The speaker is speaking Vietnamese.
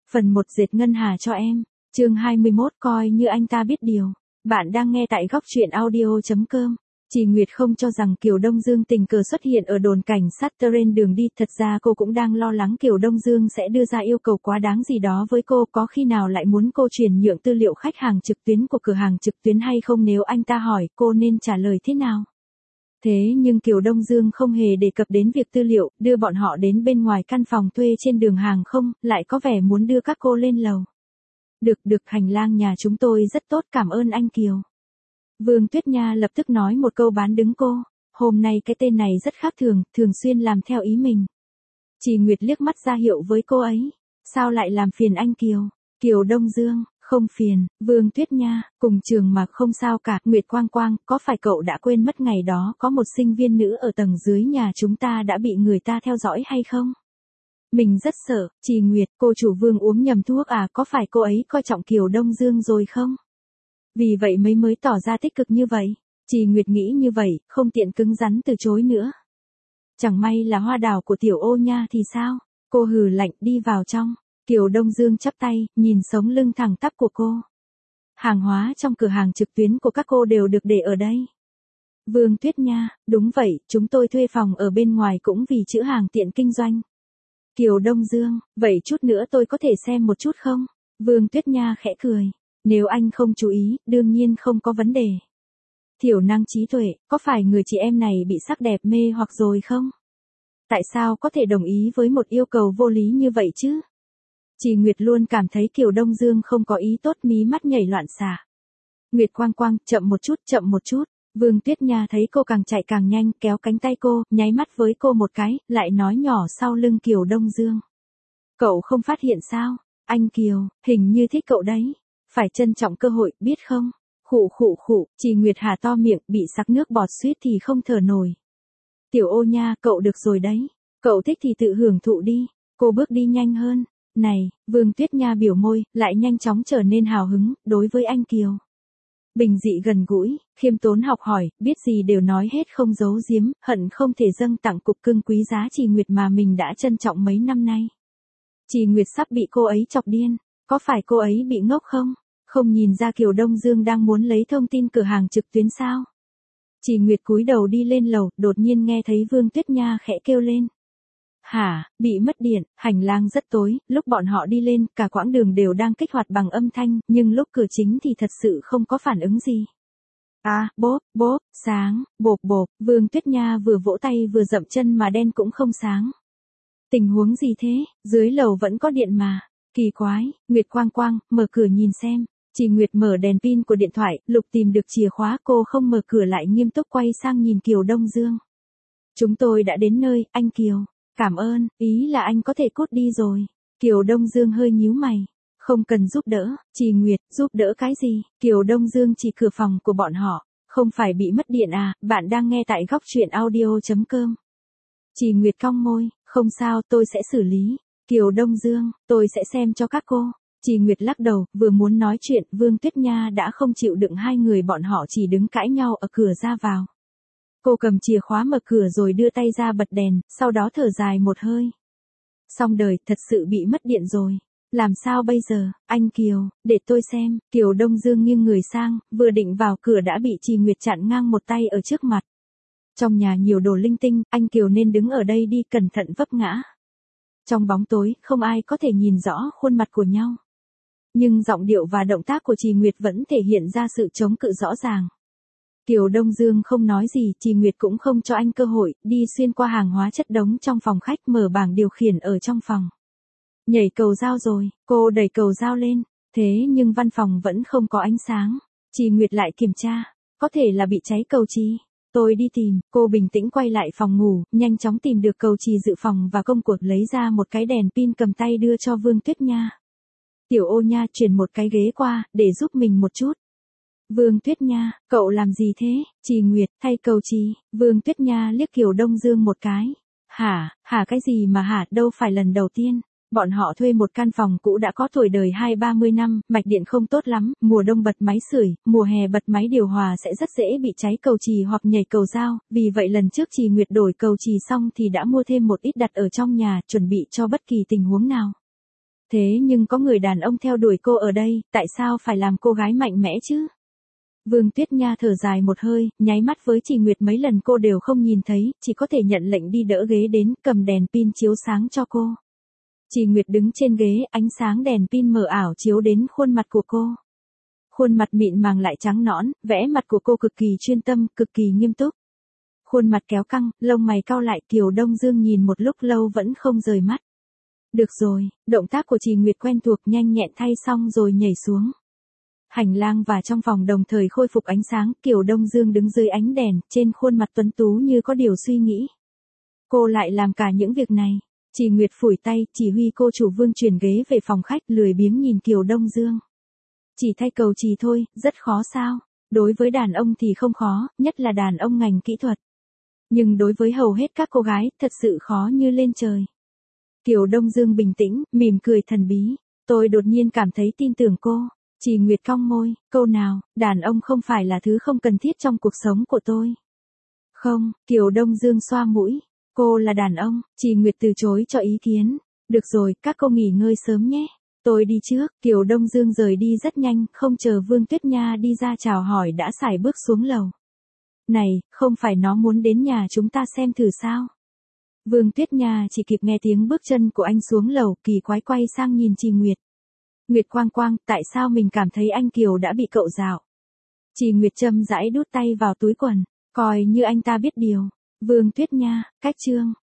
Phần 1 dệt ngân hà cho em. Chương 21 coi như anh ta biết điều. Bạn đang nghe tại góc truyện audio.com. Chị Nguyệt không cho rằng Kiều Đông Dương tình cờ xuất hiện ở đồn cảnh sát trên đường đi, thật ra cô cũng đang lo lắng Kiều Đông Dương sẽ đưa ra yêu cầu quá đáng gì đó với cô, có khi nào lại muốn cô chuyển nhượng tư liệu khách hàng trực tuyến của cửa hàng trực tuyến hay không, nếu anh ta hỏi cô nên trả lời thế nào. Thế nhưng Kiều Đông Dương không hề đề cập đến việc tư liệu, đưa bọn họ đến bên ngoài căn phòng thuê trên đường hàng không, lại có vẻ muốn đưa các cô lên lầu. Được, hành lang nhà chúng tôi rất tốt, cảm ơn anh Kiều. Vương Tuyết Nha lập tức nói một câu bán đứng cô. Hôm nay cái tên này rất khác thường, thường xuyên làm theo ý mình. Chị Nguyệt liếc mắt ra hiệu với cô ấy. Sao lại làm phiền anh Kiều? Kiều Đông Dương, không phiền. Vương Tuyết Nha, cùng trường mà không sao cả. Nguyệt Quang Quang, có phải cậu đã quên mất ngày đó có một sinh viên nữ ở tầng dưới nhà chúng ta đã bị người ta theo dõi hay không? Mình rất sợ. Chị Nguyệt, cô chủ Vương uống nhầm thuốc à, có phải cô ấy coi trọng Kiều Đông Dương rồi không? Vì vậy mới tỏ ra tích cực như vậy. Chị Nguyệt nghĩ như vậy, không tiện cứng rắn từ chối nữa. Chẳng may là hoa đào của Tiểu Ô Nha thì sao? Cô hừ lạnh đi vào trong. Kiều Đông Dương chắp tay, nhìn sống lưng thẳng tắp của cô. Hàng hóa trong cửa hàng trực tuyến của các cô đều được để ở đây. Vương Tuyết Nha, đúng vậy, chúng tôi thuê phòng ở bên ngoài cũng vì trữ hàng tiện kinh doanh. Kiều Đông Dương, vậy chút nữa tôi có thể xem một chút không? Vương Tuyết Nha khẽ cười. Nếu anh không chú ý, đương nhiên không có vấn đề. Thiểu năng trí tuệ, có phải người chị em này bị sắc đẹp mê hoặc rồi không? Tại sao có thể đồng ý với một yêu cầu vô lý như vậy chứ? Chị Nguyệt luôn cảm thấy Kiều Đông Dương không có ý tốt, mí mắt nhảy loạn xạ. Nguyệt Quang Quang, chậm một chút. Vương Tuyết Nha thấy cô càng chạy càng nhanh, kéo cánh tay cô, nháy mắt với cô một cái, lại nói nhỏ sau lưng Kiều Đông Dương. Cậu không phát hiện sao? Anh Kiều, hình như thích cậu đấy. Phải trân trọng cơ hội, biết không? Khụ, chị Nguyệt hà to miệng, bị sặc nước bọt suýt thì không thở nổi. Tiểu Ô Nha, cậu được rồi đấy. Cậu thích thì tự hưởng thụ đi. Cô bước đi nhanh hơn. Này, Vương Tuyết Nha biểu môi, lại nhanh chóng trở nên hào hứng, đối với anh Kiều. Bình dị gần gũi, khiêm tốn học hỏi, biết gì đều nói hết không giấu giếm, hận không thể dâng tặng cục cưng quý giá chị Nguyệt mà mình đã trân trọng mấy năm nay. Chị Nguyệt sắp bị cô ấy chọc điên. Có phải cô ấy bị ngốc không? Không nhìn ra Kiều Đông Dương đang muốn lấy thông tin cửa hàng trực tuyến sao? Chị Nguyệt cúi đầu đi lên lầu, đột nhiên nghe thấy Vương Tuyết Nha khẽ kêu lên. Hả, bị mất điện, hành lang rất tối, lúc bọn họ đi lên, cả quãng đường đều đang kích hoạt bằng âm thanh, nhưng lúc cửa chính thì thật sự không có phản ứng gì. À, bốp, sáng, bộp, Vương Tuyết Nha vừa vỗ tay vừa dậm chân mà đen cũng không sáng. Tình huống gì thế, dưới lầu vẫn có điện mà. Kỳ quái, Nguyệt Quang Quang, mở cửa nhìn xem. Chị Nguyệt mở đèn pin của điện thoại, lục tìm được chìa khóa, cô không mở cửa lại nghiêm túc quay sang nhìn Kiều Đông Dương. Chúng tôi đã đến nơi, anh Kiều. Cảm ơn, ý là anh có thể cút đi rồi. Kiều Đông Dương hơi nhíu mày. Không cần giúp đỡ, chị Nguyệt, giúp đỡ cái gì? Kiều Đông Dương chỉ cửa phòng của bọn họ. Không phải bị mất điện à, bạn đang nghe tại góc truyện audio.com. Chị Nguyệt cong môi, không sao, tôi sẽ xử lý. Kiều Đông Dương, tôi sẽ xem cho các cô. Chị Nguyệt lắc đầu, vừa muốn nói chuyện, Vương Tuyết Nha đã không chịu đựng hai người bọn họ chỉ đứng cãi nhau ở cửa ra vào. Cô cầm chìa khóa mở cửa rồi đưa tay ra bật đèn, sau đó thở dài một hơi. Xong đời, thật sự bị mất điện rồi. Làm sao bây giờ, anh Kiều, để tôi xem. Kiều Đông Dương nghiêng người sang, vừa định vào cửa đã bị chị Nguyệt chặn ngang một tay ở trước mặt. Trong nhà nhiều đồ linh tinh, anh Kiều nên đứng ở đây đi, cẩn thận vấp ngã. Trong bóng tối, không ai có thể nhìn rõ khuôn mặt của nhau. Nhưng giọng điệu và động tác của chị Nguyệt vẫn thể hiện ra sự chống cự rõ ràng. Kiều Đông Dương không nói gì, chị Nguyệt cũng không cho anh cơ hội, đi xuyên qua hàng hóa chất đống trong phòng khách, mở bảng điều khiển ở trong phòng. Nhảy cầu dao rồi, cô đẩy cầu dao lên, thế nhưng văn phòng vẫn không có ánh sáng. Chị Nguyệt lại kiểm tra, có thể là bị cháy cầu trì. Tôi đi tìm, cô bình tĩnh quay lại phòng ngủ, nhanh chóng tìm được cầu trì dự phòng và công cuộc, lấy ra một cái đèn pin cầm tay đưa cho Vương Tuyết Nha. Tiểu Ô Nha, chuyển một cái ghế qua, để giúp mình một chút. Vương Tuyết Nha, cậu làm gì thế? Chị Nguyệt, thay cầu trì. Vương Tuyết Nha liếc Kiều Đông Dương một cái. Hả cái gì mà hả, đâu phải lần đầu tiên. Bọn họ thuê một căn phòng cũ đã có tuổi đời 20-30 năm, mạch điện không tốt lắm, mùa đông bật máy sưởi, mùa hè bật máy điều hòa sẽ rất dễ bị cháy cầu trì hoặc nhảy cầu dao, vì vậy lần trước chị Nguyệt đổi cầu trì xong thì đã mua thêm một ít đặt ở trong nhà, chuẩn bị cho bất kỳ tình huống nào. Thế nhưng có người đàn ông theo đuổi cô ở đây, tại sao phải làm cô gái mạnh mẽ chứ? Vương Tuyết Nha thở dài một hơi, nháy mắt với Trì Nguyệt mấy lần cô đều không nhìn thấy, chỉ có thể nhận lệnh đi đỡ ghế đến, cầm đèn pin chiếu sáng cho cô. Trì Nguyệt đứng trên ghế, ánh sáng đèn pin mờ ảo chiếu đến khuôn mặt của cô. Khuôn mặt mịn màng lại trắng nõn, vẽ mặt của cô cực kỳ chuyên tâm, cực kỳ nghiêm túc. Khuôn mặt kéo căng, lông mày cau lại, Kiều Đông Dương nhìn một lúc lâu vẫn không rời mắt. Được rồi, động tác của Trì Nguyệt quen thuộc, nhanh nhẹn thay xong rồi nhảy xuống. Hành lang và trong phòng đồng thời khôi phục ánh sáng, Kiều Đông Dương đứng dưới ánh đèn, trên khuôn mặt tuấn tú như có điều suy nghĩ. Cô lại làm cả những việc này. Trì Nguyệt phủi tay, chỉ huy cô chủ Vương chuyển ghế về phòng khách, lười biếng nhìn Kiều Đông Dương. Chỉ thay cầu chì thôi, rất khó sao? Đối với đàn ông thì không khó, nhất là đàn ông ngành kỹ thuật. Nhưng đối với hầu hết các cô gái, thật sự khó như lên trời. Kiều Đông Dương bình tĩnh, mỉm cười thần bí. Tôi đột nhiên cảm thấy tin tưởng cô. Trì Nguyệt cong môi, câu nào, đàn ông không phải là thứ không cần thiết trong cuộc sống của tôi. Không, Kiều Đông Dương xoa mũi. Cô là đàn ông, Trì Nguyệt từ chối cho ý kiến. Được rồi, các cô nghỉ ngơi sớm nhé. Tôi đi trước, Kiều Đông Dương rời đi rất nhanh, không chờ Vương Tuyết Nha đi ra chào hỏi đã sải bước xuống lầu. Này, không phải nó muốn đến nhà chúng ta xem thử sao? Vương Tuyết Nha chỉ kịp nghe tiếng bước chân của anh xuống lầu, kỳ quái quay sang nhìn Trì Nguyệt. Nguyệt Quang Quang, tại sao mình cảm thấy anh Kiều đã bị cậu dạo? Trì Nguyệt châm rãi đút tay vào túi quần, coi như anh ta biết điều. Vương Tuyết Nha, cách chương.